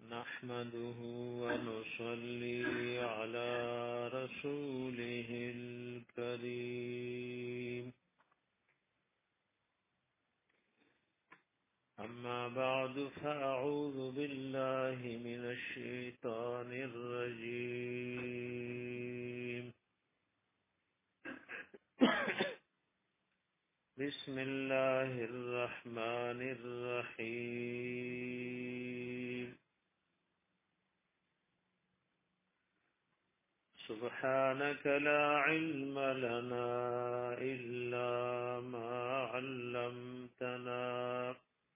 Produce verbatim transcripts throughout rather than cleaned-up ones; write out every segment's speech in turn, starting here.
نحمده ونصلي على رسوله الكريم أما بعد فأعوذ بالله من الشيطان الرجيم بسم الله الرحمن الرحيم سبحانك لا علم لنا إلا ما علمتنا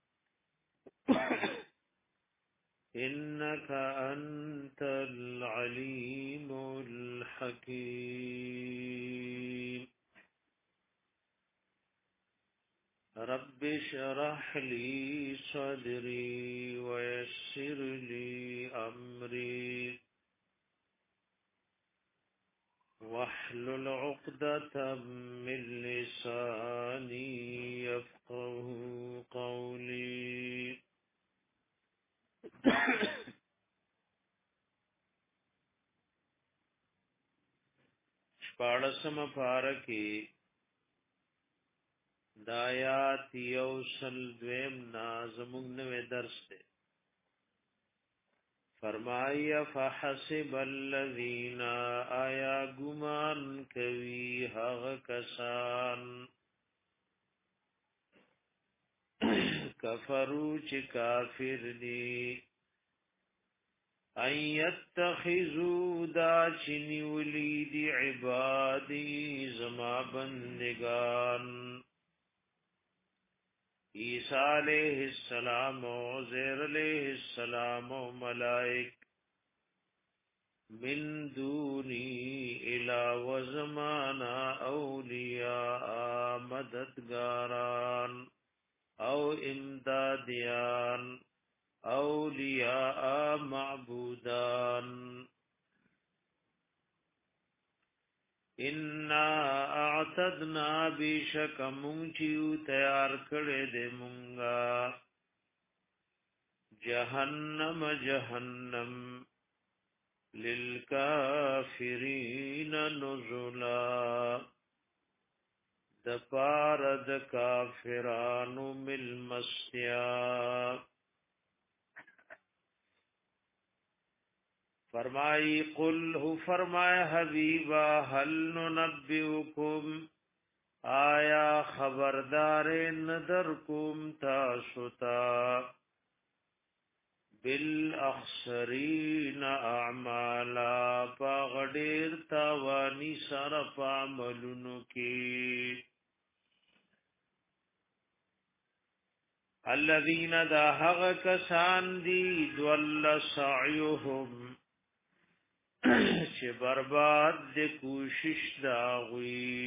إنك أنت العليم الحكيم رب اشرح لي صدري ويسر لي أمري واحلل عقدة من لساني يفقه قولي شپاړسم پارکی دایات یوسل دویم نازمون نوے درس دے فرمائی فحسب الذین آیا گمان کوي هغه کسان کفرو چې کافر دي ان یتخذوا دا چنیولی دی عبادی زما بندگان عیسیٰ علیہ السلام و عزیر علیہ السلام و ملائک من دونی الہ و زمانا اولیاء مددگاران او امدادیان اولیاء معبودان انا اعتدنا بشک مونچیو تیار کړه دې مونږه جهنم جهنم للکافرین نزلا د پار د کافرانو مل مستیا فرمائی قل ہو فرمائے حبیبا هل ننبئکم آیا خبردار ندرکم تاسوتا بالاخسرین اعمالا پا غدیر تاوانی سرف عملونو کی الذین دا حق کسان دی دول سعیهم چې برباد د کوشش داوی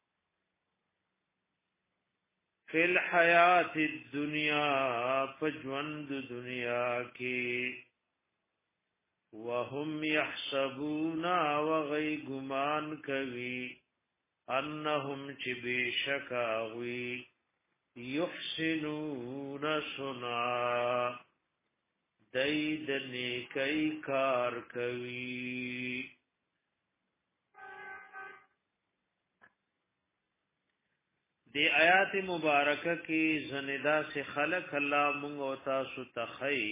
فل حیات الدنیا فجوند دنیا کې وهم يحسبون وغي گمان کوي انهم چې بشکاوي يحسنون صنعا دید نیکی کار کوي دی آیات مبارکه کې زندا سے خلق الله مونږ او تاسو تخی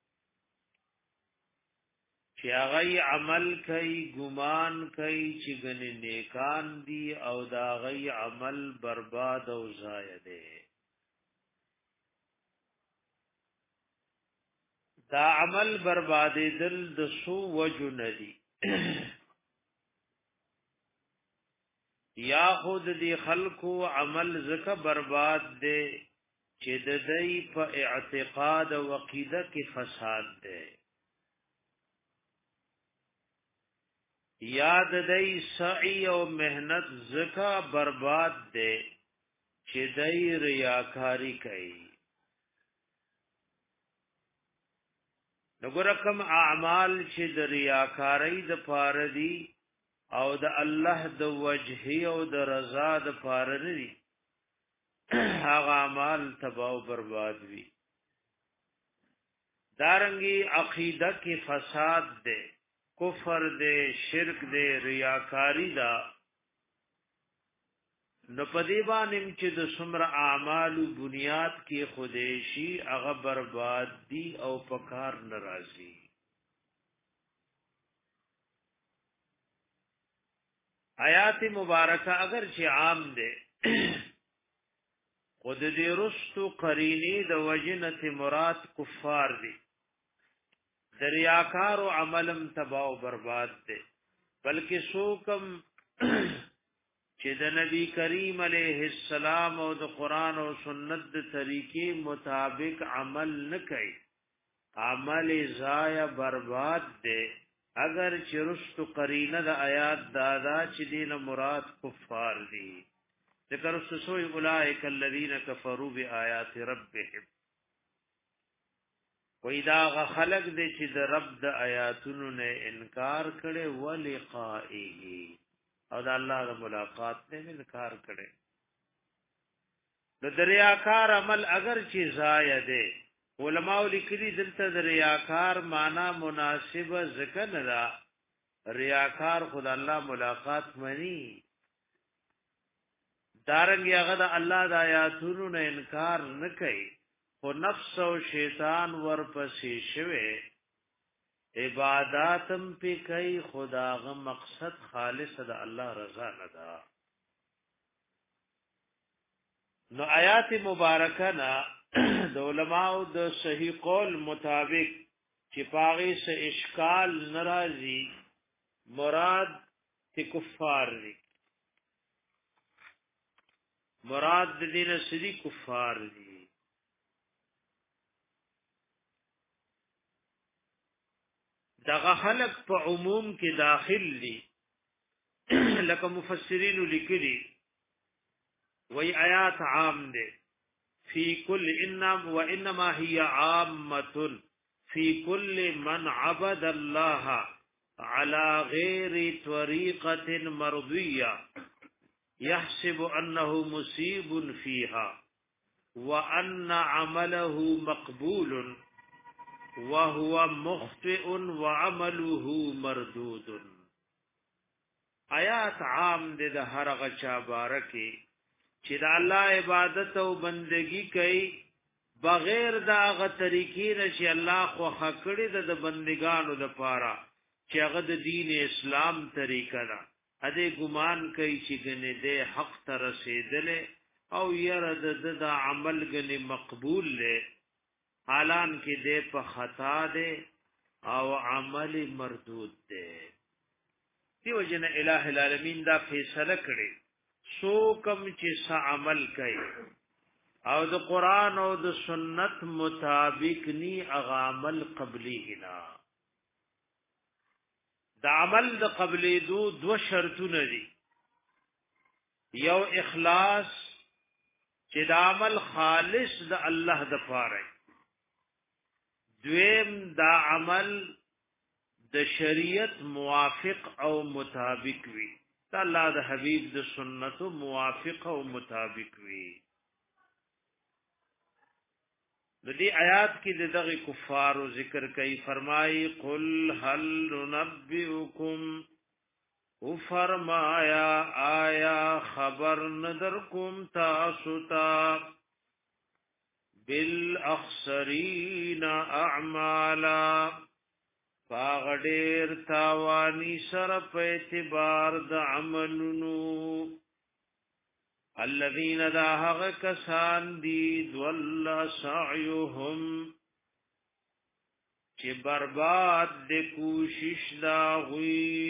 چې هغه عمل کوي ګمان کوي چې ګنې نیکان دي او دا غي عمل برباد او ضایع دی دا عمل بربادی دل د سو وجو ندی یا خود دی خلقو عمل زکه برباد دے چې د دې په اعتقاد او عقیده کې فساد دے یا د دې سعی او مهنت زکه برباد دے چې دې ریاکاری کوي نګورکم اعمال چې د ریاکاری د پاره دي او د الله د وجهي او د رضا د پاره دي هغه اعمال تباہ او برباد وي دارنګي عقیده کې فساد ده، کفر ده، شرک ده، ریاکاری ده. نو پدی باندې چې د څومره اعمال بنیاد کې خودیشي هغه برباد دي او پکار ناراضي. آیات مبارکه اگر چې عام ده خود دې رستو قرینی د وجنت مراد کفار دي، دریاکار او عملم تباہ او برباد دي. بلکې سوکم چې د نبی کریم علیه السلام او د قران او سنت د طریقې مطابق عمل نه کوي، عمل ضایع برباد دي. اگر چرست قرینه د آیات دادا چې دین مراد کفار دي. ذکر سوی اولئک الذین کفروا بآیات ربهم، وإذا خلق دې چې د رب د آیاتونو نه انکار کړي ولقائه او د الله د ملاقات نه انکار کړي. د دریاکار عمل اگر چې ضایع ده، علماء لیکلي دلته د ریاکار معنا مناسبه ذکر نه ده. ریاکار خدای الله ملاقات مني، دارنګ هغه د الله د آیاتونو نه انکار نه کوي، خو نفس او شیطان ورپسې شوه، عبادتم پی کوي، خداغه مقصد خالص د الله رضا نه ده. نو آیات مبارکه نا د علماء د صحیح قول مطابق چې پاغي سے اشکال ناراضي مراد تی کفار دي، مراد د دین سری کفار دي. دغه خلق په عموم کې داخل دي، لکه مفسرین لیکلي وی آیات عام ده فی کل انما وانما هي عامه فی کل من عبد الله على غیر طریقه مرضیه يحسب انه مصيب فيها وان عمله مقبول وهو مخطئ وعمله مردود. آیات عام دې د هر غچا بارکه چې د الله عبادت او بندگی کوي بغیر دا غ طریقې نشي الله خو خکړې د بندگانو لپاره چې هغه د دین اسلام طریقه ده. اده ګمان کوي چې ګنې دې حق ته رسیدلې او یره د عمل ګنې مقبول له حالان کې دې په خطا ده او عمل مردود ده. دیو جن الہ العالمین دا فیصله کړي سو کم چې څه عمل کوي او د قران او د سنت مطابق ني اغه عمل قبلي نه. د عمل د قبلي دو دو شرطونه دي، یو اخلاص چې د عمل خالص د الله د پاره، دویم دا عمل د شریعت موافق او مطابق وي، دا الله د حبیب د سنت موافق او مطابق وي. د دې آیات کې د دغه کفارو ذکر کوي، فرمایي قل هل ننبئکم، او فرمایا آیا خبر ندر کوم تاسو ته بالاخسرین اعمالا، فاغدیر تاوانی سر په اعتبار د عملونو، الذین دا هغه کسان دی ضل سعیهم چې برباد د کوشش دا غوی،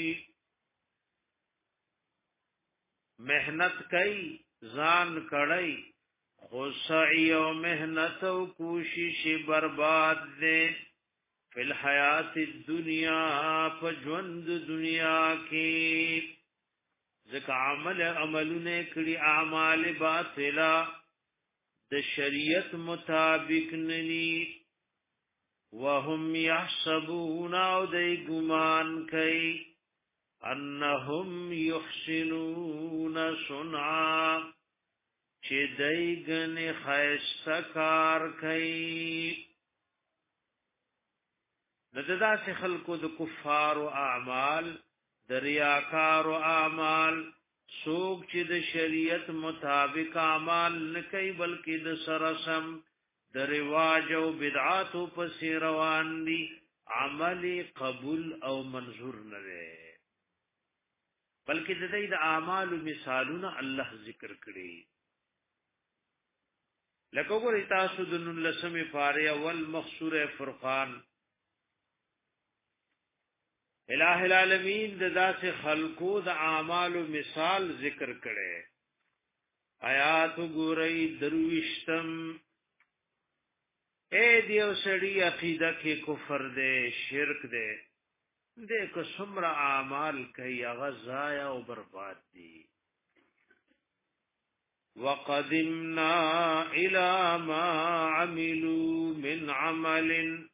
محنت کوي ځان کړی خو سعی او محنت او کوشش برباد دي، فی الحیات الدنیا په ژوند دنیا کې، ځکه عمل عملونه کړي اعمال باطله د شریعت مطابق نني، وهم يحسبون او دای ګمان کوي انهم يحسنون صنعا چې دای ګنې خیسته کار کوي. نددا سے خلقو د کفار او اعمال د ریاکار او اعمال سوق چې د شریعت مطابق اعمال نکي بلکې د سرسم د رواج او بدعات په روان دي عمل قبول او منظور نه وي بلکې د دې د اعمال مثالونه الله ذکر کړي لکه وګورئ تاسو د نلسمه پاره اول مخصور فرقان الہ العالمین د ذات خلقو د اعمال مثال ذکر کړي آیات وګورئ درويشتم اے دیو سړی عقیده کې کفر دے شرک دے دې کو څومره اعمال کوي هغه ضایع او برباد دي وقدمنا الى ما عملوا من عمل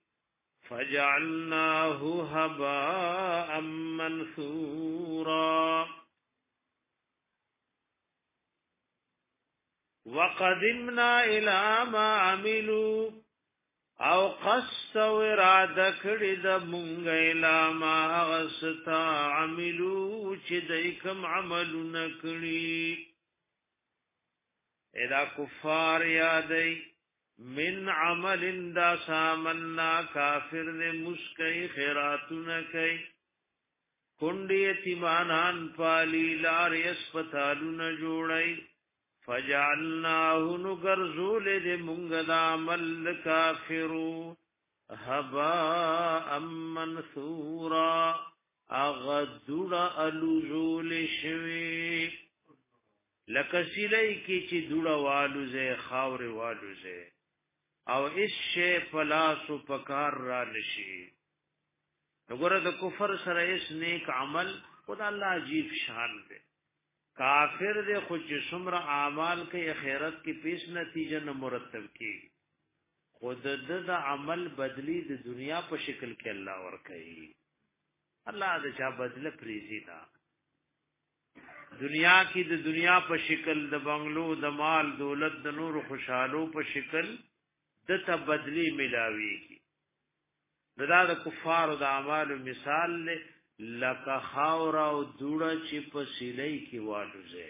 فجعلناه هباء منثورا وقدمنا الى ما عملوا او قصد و اراده کړی د مونږ اله ما غستا عملو چې دای کوم عملونه کړی اذا کفار یادای من عمل دا سامنا کافر دې مسکی خیراتونه کوي کونډي یتیمانان پالی لار اسپیټالونه جوړای فجعلناه نغرزول دې مونږ دا عمل کافرو هباء منثورا اغدر الوزول شوی لکسیلی کی چی دوڑا والو زے خاور والو زے او اس شے پلاسو پکار را نشی نگورا دا کفر سر اس نیک عمل خدا اللہ عجیب شان دے کافر دے خوچ سمر اعمال کے خیرت کی پیس نتیجہ نہ مرتب کی خود دا عمل بدلی د دنیا په شکل کې الله ورکړي الله دا چا بدله پریزي دا دنیا کې د دنیا په شکل د بنگلو د مال دولت د نور خوشحالو په شکل د تبدلی ملاويږي دا د کفار د اعمال مثال له لکه خاور او دوړه چې په سیلې کې والوځي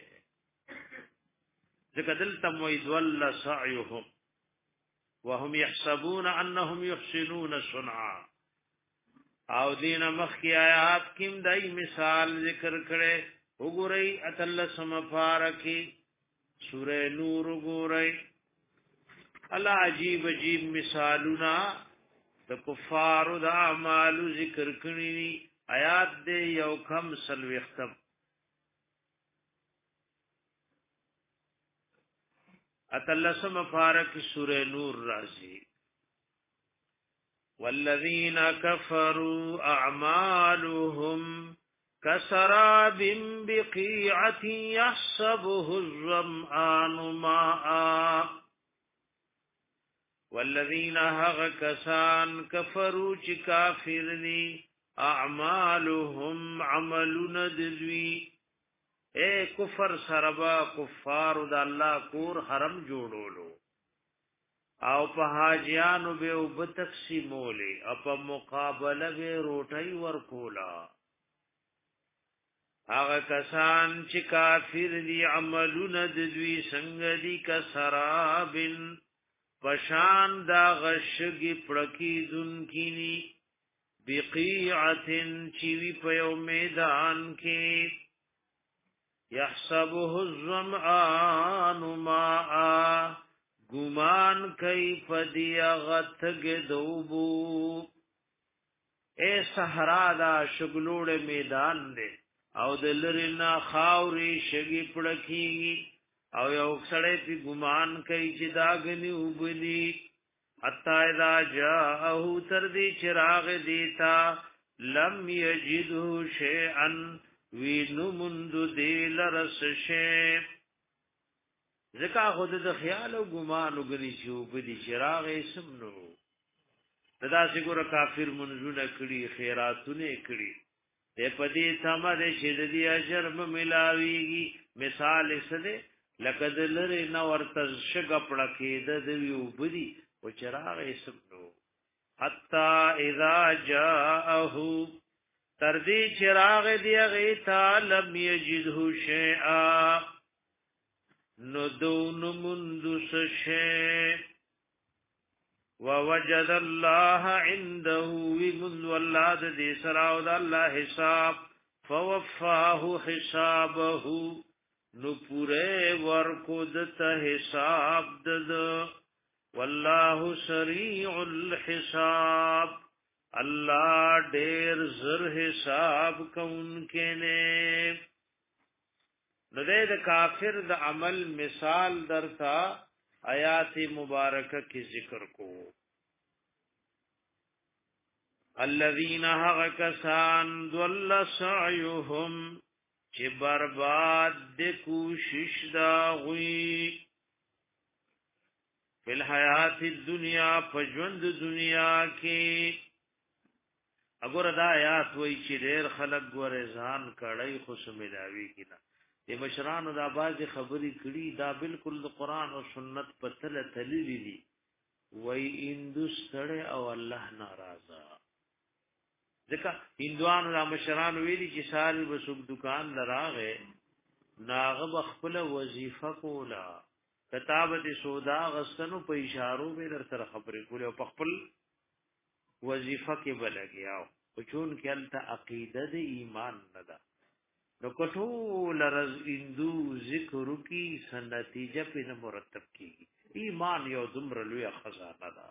ځکه دلته موید ول سعيهم وهم يحسبون انهم يحسنون صنعا او دین مخکی آیات کیم دای مثال ذکر کړي وګورئ اتل سم فارکی سورہ نور وګورئ الله عجیب عجیب مثالونه د کفارو د اعمال ذکر کړي آیات دې یو کم سلوختم اتلسم فارق سورہ نور رازی والذین کفروا اعمالهم کسراب بقیعة یحسبه الظمآن ماء والذین هغ کسان کفروا چی کافر دی اعمالهم عملون دذوی اے کفر سربا کفار د الله کور حرم جوړولو او په حاجیانو به وب تقسیمولې او په مقابله به روټي ورکولا هغه کسان چې کافر دي عملونه د دوی څنګه دي کسرابن پشان دا غشګي پړکی دن کینی بقیعتن چوی په یو میدان کې یحسبه الظمآن ماء گمان کئی پدی غتگ دوبو اے صحرا دا شگلوڑ میدان دے او دلرنا خاوری شگی پڑکی او یو سڑے پی گمان کئی چی داگنی اوبلی حتی اذا جاءہو تردی چراغ دیتا لم یجدہو شیئن وینو مندو دیل رس شیب ذکا خود د خیال او ګمان وګنی چې په دې چراغ اسم نو دا څنګه کافر منځونه کړي خیراتونه کړي ته په دې سما دې چې دې اجر ملاويږي مثال سره لکه دلری نو ورته شګ پړه کې د دې وبدي او چراغ اسم نو حتا اذا جاءه تردی چراغ دی غیتا لم یجده شیئا ندون مندس شیء ووجد الله عنده ومن ولاد دی سراو دا اللہ حساب فوفاه حسابه نو پورے ورکو دتا حساب دد والله سریع الحساب اللہ ډیر زر حساب کون کے نے نو د کافر د عمل مثال درتا آیات مبارکہ کی ذکر کو الذین هغکسان ضل سعیهم چې برباد د کوشش دا غوی فی الحیات الدنیا فجوند دنیا کې اگر دا آیات وای چې ډیر خلک ګورې ځان کړای خو سملاوی کینا د مشرانو دا باز خبرې کړي دا بالکل د قران او سنت په تل تللی دي وای اندستړ او الله ناراضه ځکه هندوانو را مشرانو ویلي چې سال وسوب دکان لراغه ناغه خپل وظیفه کولا کتابت سودا غستنو په اشارو به در سره خبرې کولې او په خپل وظیفه کې بلګیاو او چون کې الته عقیده د ایمان نه ده نو کټول رز اندو ذکر کی سنتیجه په مرتب کیږي ایمان یو دمر لوی خزانه ده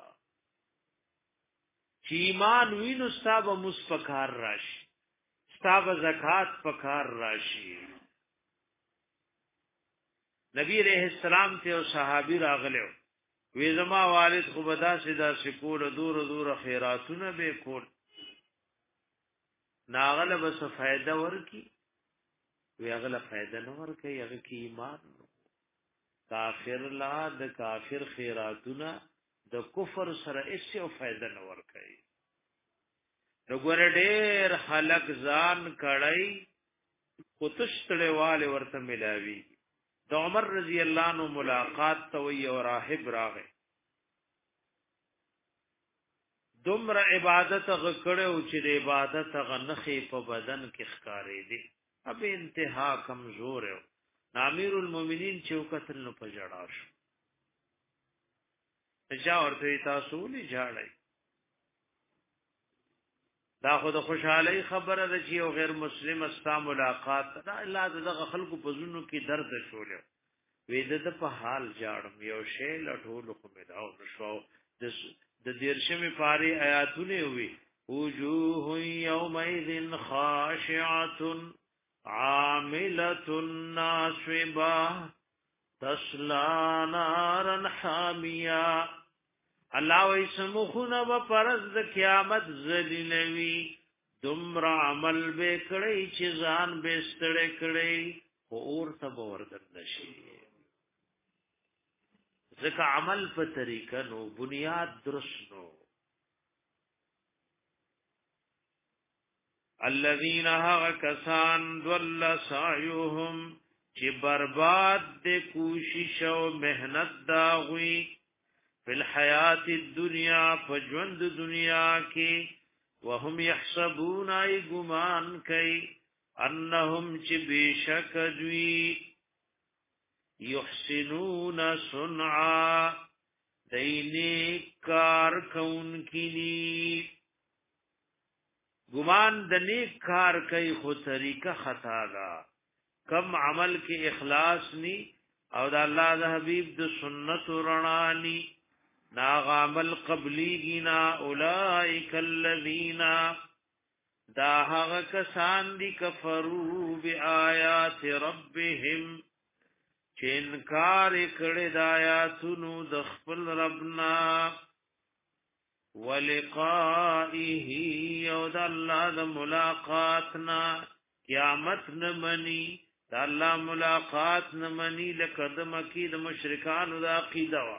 چې ایمان وینو ستاب مسفکار راشي ستاب زکات پکار راشي نبی علیہ السلام ته او صحابي راغلو وی زما والد خو بدا سدا سکول دور دور خیراتونه به کول ناغله بس فائدہ ورکی وی اغله فائدہ نه ورکی هغه کی ایمان کافر لا د کافر خیراتونه د کفر سره هیڅ فائدہ نه ورکی وګور ډېر خلق ځان کړای خو تشتړې والے ورته ملاوي د عمر رضی الله عنه ملاقات ته وی او راهب راغی دومره عبادت غکړو چې د عبادت غنخې په بدن کې ښکارې دي اب انتها کمزور ہے امیر المؤمنین چوکتل نو پجړا شو اجا ورته تاسو لې جاړای دا خود خوشحالی خبره ده چې یو غیر مسلم استا ملاقات دا الله دغه خلکو په زونو کې درد شول وې د په حال جاړم یو شی لټول خو مې دا شو د دیرشمه پاری آیاتونه وي وجوه یومئذ خاشعه عامله ناصبه تصلى نارا حاميه الله وی سمخونه و پرز د قیامت ذلیلوی دمر عمل به کړی چې ځان به ستړی کړی اور ته وردن نشي ځکه عمل په طریقه نو بنیاد درست نو الذين ها کسان ضل سعيهم چې برباد د کوشش او مهنت دا غوي فی الحیات الدنیا فجوند دنیا کی وهم یحسبون ای گمان کئی انہم چی بیشک دوی یحسنون صنعا دینی کار کون کینی گمان دنی کار کئی خود طریقہ خطا گا کم عمل کی اخلاص نی او دا اللہ دا حبیب دا سنت رنانی ناغ عمل قبلی گینا اولائک الذین دا حق کسان دی کفرو بی آیات ربهم چه انکار کرد آیاتنو دخپل ربنا ولقائه او دا اللہ دا ملاقاتنا قیامت نمانی دا اللہ ملاقات نمانی لکدم کی دا مشرکان دا عقیدوا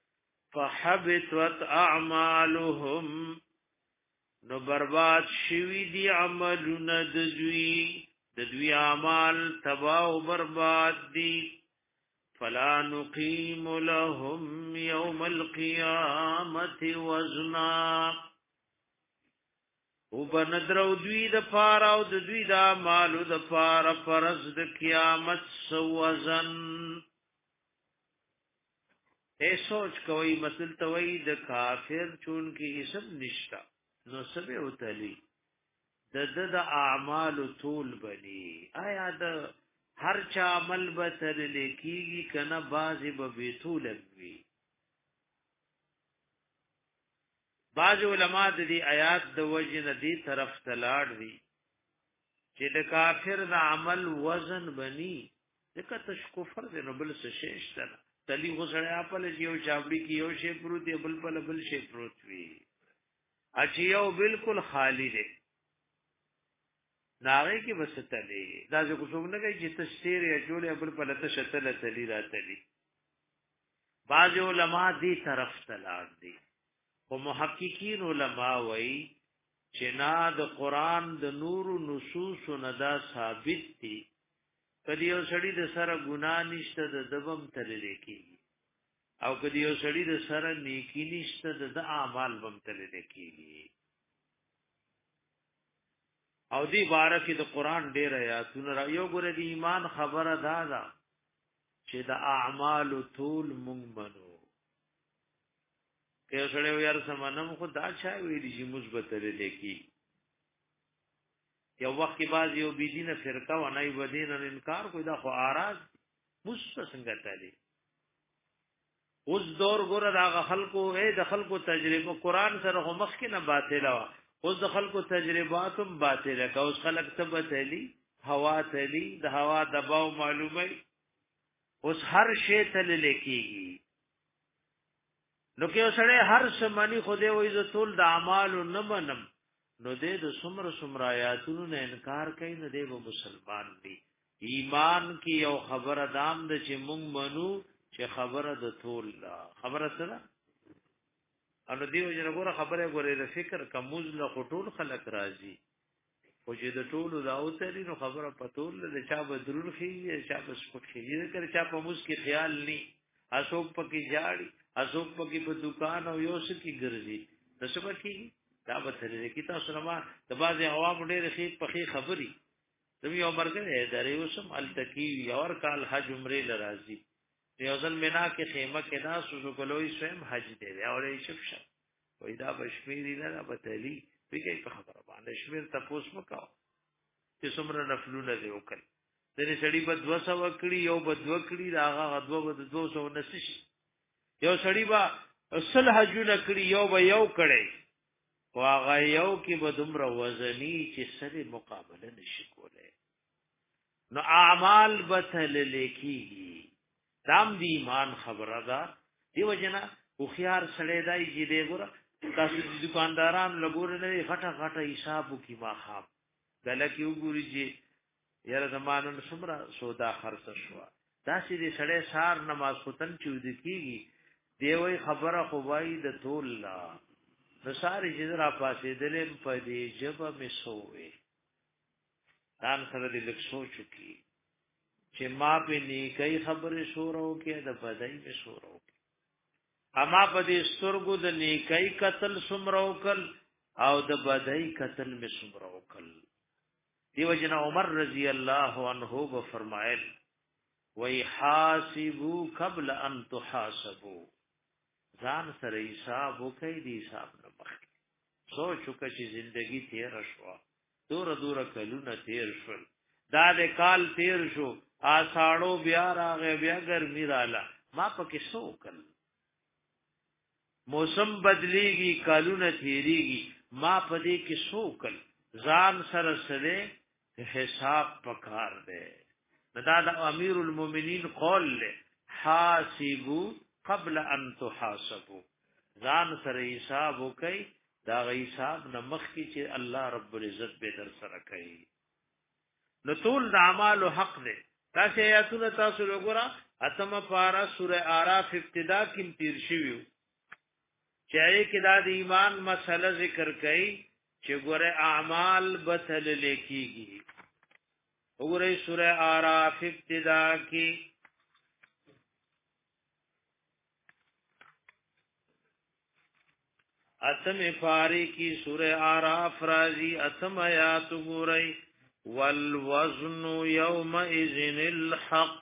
فحبطت اعمالهم نو برباد شوی دی عملونه د دوی د دوی اعمال تباہ و برباد دی فلا نقیم لهم یوم القیامت وزنا او بندرو دوی د پاره او د دوی د مالو د پاره پرز د قیامت سوزن. اے سوچ کوي مثل توي د کافر چون کې اسم نشتا نو سبه وتلی د د د اعمال طول بني. آیا د هر چا عمل به تر لیکيږي کنه بازي به بیتول وي. باج علماء د دې آیات د وجه ندي طرف تلاړ دي چې د کافر د عمل وزن بني دغه تش کفر د نبل څه شیشته تلی غسړی خپل یو چابړي کې یو شی پروت دی بل بل بل شی پروت وي اچ یو بالکل خالی دی ناغه کې وسته دا څه کوڅوګ نه کوي چې تشتیر یا جوړه بل بل ته شتل تلی راتلی. باج علماء دې طرف تلاړ دي او محققین علما وای چې نا د قران د نور نصوص ندا ثابت دي کدی یو سړی د سره ګناه نشته د دبم تل لیکي او کدی یو سړی د سره نیکی نشته د اعمال بم تل لیکي. او دی بارک د قران ډیر آیاتونه یو ګره د ایمان خبره دا ده چې د اعمال طول مونږ منو. که سره یو سمانم خو دا چا ویلی چې مثبت لري کی یو وخت بعد یو بيدینه فرقه و نه ودین انکار کوي دا خو اراض مثبت څنګه تللی. اوس دور ګره دا خلکو اے د خلکو تجربه قران سره هم مخ کې نه باطله وا اوس د خلکو تجرباتم باطله کا اوس خلک تبتلی هوا تلی د هوا دباو معلومه اوس هر شی تل لیکيږي. نو کې سره هر سمانی خوده وې ز ټول د اعمال نه منم نو دې د سمر سمر آیاتونو نه انکار کوي نو دې و مسلمان دی. ایمان کې یو خبر ادم د چې مونږ منو چې خبره د ټول لا خبره سره انو دیو جن غره خبره غره د فکر کموز له ټول خلق راضي او چې د ټول دا اوتري نو خبره پتول د چا بدرون خي چا بس پکې کړي چا په موس کې خیال ني اسوک پکې جاړي اسوک پکې په دکان او یو څه کې ګرځي د څه پکې دا به ترې کې تاسو نه ما د بازي عوام ډېر خې پخې خبري دوی عمر کې درې وسم التکی اور کال حج عمره لرازي یو ځل مینا کې خیمه کې ناس وسو کولوي سم حج دی او یې شفشه وای دا بشمیری نه به تلی پیګي په خبره باندې شمیر تاسو وکاو چې څومره نفلونه دی وکړ دغه سړی په دوه سو وکړي یو په دوه کړي راغه غدوه په دوه سو نسش یو سړی با اصل حجونه کړي یو به یو کړي واغه یو کې به دومره وزنی چې سره مقابله نشي کوله. نو اعمال بتل لیکيږي دام دی ایمان خبره ده دیو جنا خو خيار سړی دای چې دی ګره تاسو د دکانداران لګور نه غټه غټه حساب کی ما خام دلته یو ګوري چې یاره زمانه سمرا سودا خرڅ شو دا چې دی سړی سار نماز ختم چود کیږي دی وای خبره خو وای د ټول لا د ساری چې را پاسې دلم په دې جبه می سوې دان سره دې لک سوچو کی چې ما په نیکي خبره شورو کې د بدای په شورو اما په دې سترګو د نیکي قتل سمرو کل او د بدای قتل می سمرو کل. دیو جن عمر رضی الله عنه و فرمایل وی حاسبوا قبل ان تحاسبوا ځان سره حساب وکړئ دی حساب نه مخکې سوچ وکړئ چې ژوندۍ تیر شو دور دور کلونه تیر شول دا د کال تیر شو آساړو بیا راغې بیا ګرمي رااله ما پکې سو کل موسم بدلیږي کالونه تیریږي ما پدې کې سو کل ځان سره سره حساب پکار دی. دا د امیر المؤمنین قول له حاسبوا قبل ان تحاسبوا ځان سره حساب وکي دا حساب نه مخکې چې الله رب العزت به در سره کوي. نو ټول د اعمال حق دی. تاسو آیاتونه تاسو وګورئ اتمه پارا سوره اعراف ابتدا کې تیر شویو چې کې دا د ایمان مسله ذکر کړي چې ګوره اعمال بتل لیکيږي. وګورئ سوره اعراف ابتدا کې اتم پاری کی سورہ آراف رازی اتم آیات گورئی والوزن یومئذ الحق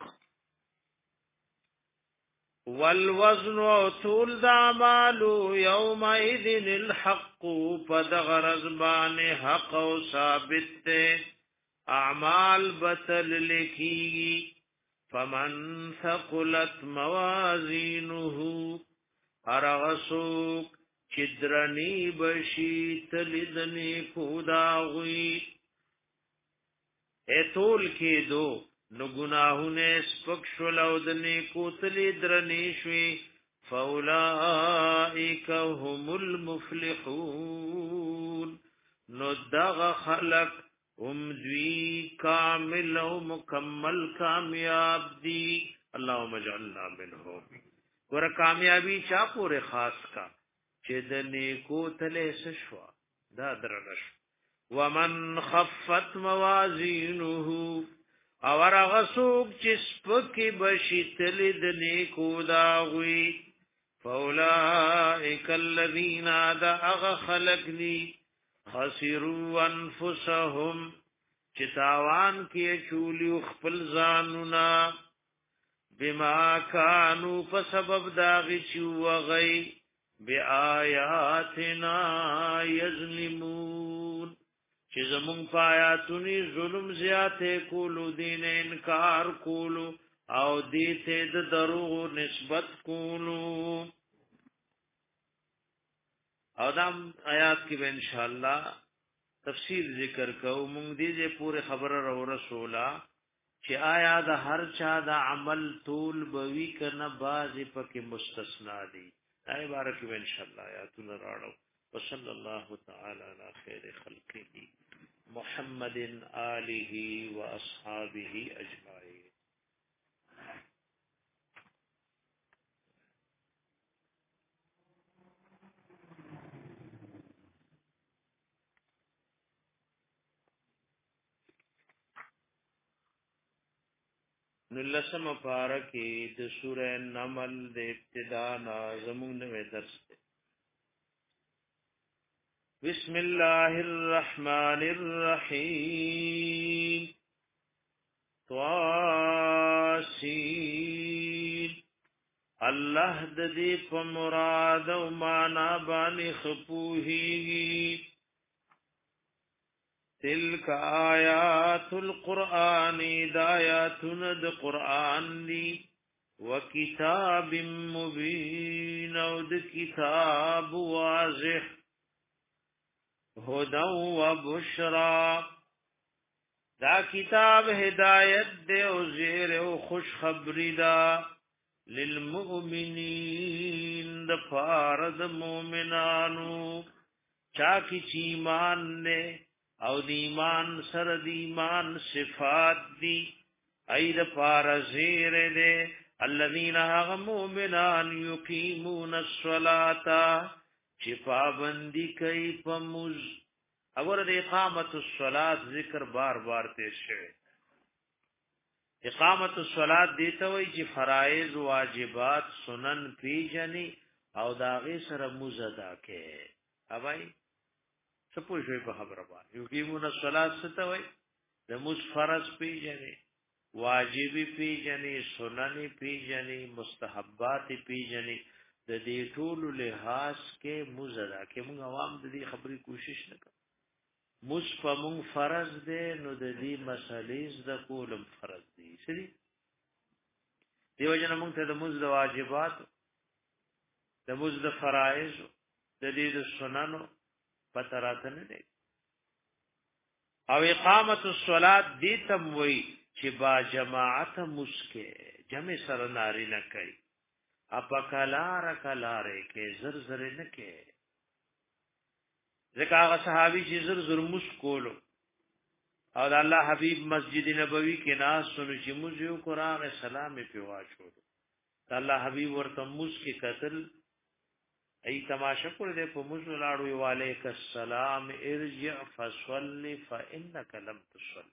والوزن طول دعمالو یومئذ الحق پدغرز بان حق و ثابت تے اعمال بتل لکھی فمن ثقلت موازینه ارغسوک چدرنی بشی تلدنی کوداغوی اے طول کی دو نو گناہونے سپکشل او دنی کوتلی درنی شوی فاولائک هم المفلحون نو دغ خلق ام دوی کامل و مکمل کامیاب دی اللہم اجعلنا منہم ور کامیابی چا پورے خاص کا چې د نیکو تلې سشوا دا درنش ومن خفت موازینه اور غسوک چې سپکی بشي تلې د نیکو دا غوي فاولائک الذین دا اغ خلقنی خسروا انفسهم چې تاوان کې چولی خپل ځانونا بما كانوا فسبب داغي چې وغي بآیاتنا یظلمون چې زمون پایاتونی ظلم زیاته کولو دین انکار کولو او دیته د دروغ نسبت کولو او دام آیات کې به ان شاء الله تفصیل ذکر کوو مونږ دې پورې خبره رو رسولا چې آیا د هر چا د عمل طول بوي کنه بعضی پکې مستثنا دي دا عبارت کې ان شاء الله آیاتونه راړو وصلی الله تعالی علی خیر خلقه محمد آله واصحابه اجمعین نلسم پارکی د سورہ نمل د ابتدا نازمون نوے درس دے بسم اللہ الرحمن الرحیم تواسین اللہ ددی پا مراد و مانا بانی خپوہی تلک آیات القرآن دایاتن د قرآن دی وکتاب مبین او د کتاب واضح هدى و بشرا دا کتاب ہدایت دے او زیر او خوش خبری دا للمؤمنین د فارد مومنانو چاکی چیمان نے او دی ایمان سر دی ایمان صفات دی اید پار زیر دے الذین آغا مومنان یقیمون الصلاة چی پابندی کئی پموز اگر دی اقامت الصلاة ذکر بار بار تیز شوئے اقامت الصلاة دیتا ہوئی چی فرائض واجبات سنن پی جنی او داغی سر موز ادا کے ابائی سپوږ شوی په خبره باندې یو کیمون الصلات ستوي د مس فرض پیجنې واجبی پیجنې سنن پیجنې مستحبات پیجنې د دې ټول لحاظ کې مزدا کې موږ عوام د دې خبرې کوشش نکړو مس په موږ فرض ده نو د دې مسلې د کولم فرض دي سړي دیو جن موږ ته د مز د واجبات د مز د فرایض د دې د سننو پترات نه دی او اقامت الصلاة دی تم وی چې با جماعت مسکه جمع سره ناری نه کوي اپا کلار کلاره کې زر زر نه کوي ځکه هغه صحابي چې زر زر مسکولو او د الله حبيب مسجد نبوي کې ناس سنو چې موږ یو قران سلام په واچو د الله حبيب ورته مسکه قتل ای تماشا کړ دې په موږ لاړو علیک السلام ارجع فصلی فانک لم تصلی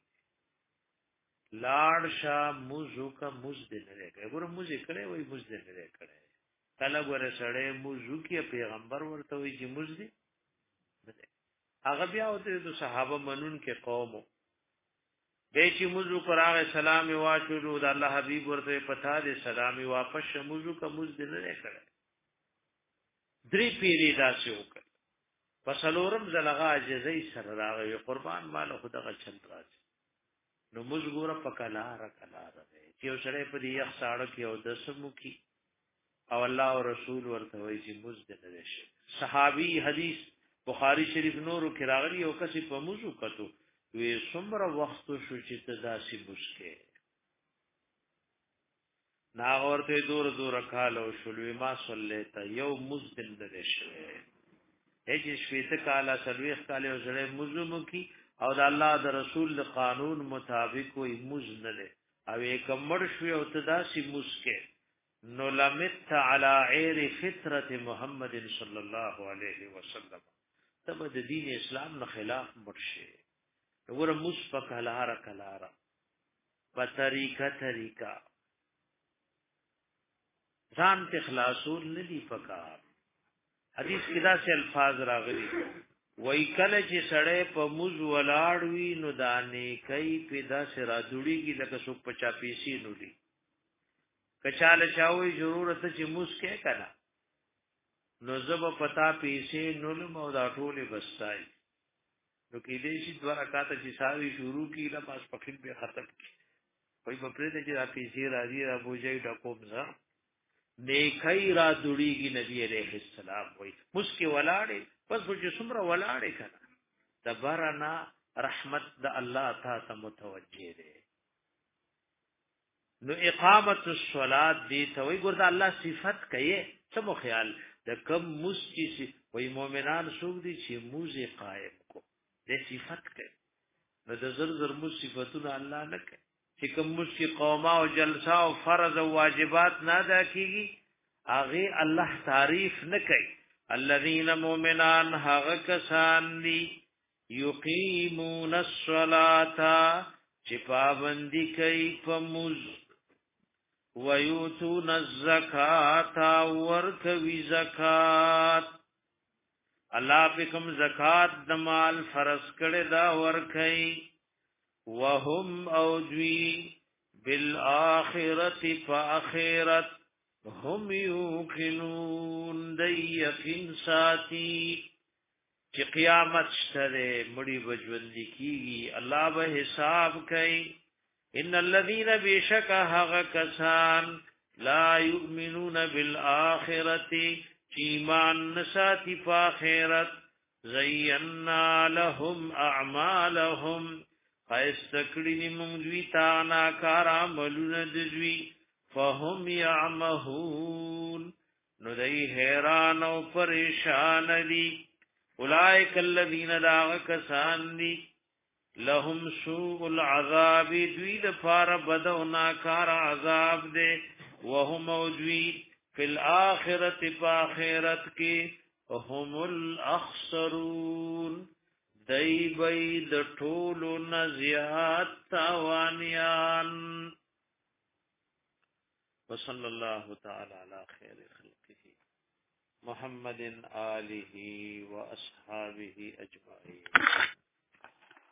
لاړ شا موږ کا مزد نه لري ګور موږ کړه وای مزد نه لري کړه کله ګوره سړی موضوع کې پیغمبر ورته وي چې موږ دي هغه بیا وته د صحابه منون کې قوم به چې موضوع قرآن سلام واچو د الله حبيب ورته پتا دې سلامي واپس موضوع کا موږ دې نه کړه درې پیری داسې وکړه پسلورم زلغه عجزي سره راغی قربان مال خدای چل راځي نو موږ ګوره په کلار کلار دی چې یو سړی په دې یخ ساړه کې او د سمو کې او الله او رسول ورته وایي چې موږ دې نه شي صحابي حدیث بخاری شریف نورو کې راغلی او کسي په موضوع کتو وی څومره وخت شو چې تداسي بوسکه نا ورته دور دور کالو شلوی ما صلیت یو مزدل دې شوی هیڅ شویته کالا سرویخ کاله زړه مزمو کی او د الله د رسول قانون مطابق وي مزن له او کمر شوی او تداسي مسکه نو لمت علی عیر فطرت محمد صلی الله علیه وسلم تب د دین اسلام نه خلاف مرشه وګوره مصفق لهاره کلاره په طریقه طریقه ځان ته خلاصول نه دی پکار حدیث کې دا سه الفاظ راغلي وای کله چې سړی په موز ولاړ وي نو دانه کوي پیدا سره جوړیږي لکه څوک په چا پیسي نولي کچاله چاوي ضرورت چې موز کې کړه نو زب پتا پیسې نولم او دا ټوله بسای نو کې دې شي دوه رکعات چې ساوي شروع کی لا پاس پخین به ختم کی وای په پرې دې چې دا پیسې راځي را بوجي ډکوم ځه نیکای را دوړيږي نبی عليه السلام وای مسکه ولاړې پس چې څومره ولاړې کړه دبرنا رحمت د الله تعالی متوجه ده نو اقامت الصلاه دي ته وای ګور د الله صفت کوي څه مو خیال د کم مسکی سي وای مؤمنان څوک دي چې موزه قائم کو د صفت کوي نو د زر زر مو صفاتونه الله نه کوي چې کوم مسکی قوما او جلسه او فرض او واجبات نه ادا کیږي هغه الله تعریف نه کوي الذين مؤمنان هغه کسان دي یقیمون الصلاه چې پابندي کوي په موز ويؤتون الزکات ورکوي زکات الله بكم زکات د مال فرض کړي دا ورکي وهم اوجوي بالآخرة فاخرت هم یوقنون دی یقین ساتي چې قیامت شته مړي بجوندي کیږي الله به حساب کوي ان الذين بشك هغه کسان لا يؤمنون بالآخرة ایمان نساتی فاخرت زینا لهم اعمالهم خیستکڑی منگوی تانا کارا ملون دجوی فهم یعمهون نو دی حیران و پریشان دی اولائک الذین داغ کسان دی لهم سوء العذاب دوی دفار بدو ناکار عذاب دے وهم موجوی فی الاخرت پاخرت کی هم الاخسرون دی بی د ټولو نزیات تاوانیان وصلی اللہ تعالی علی خیر خلقه محمد آلہ و اصحابہ اجمعین.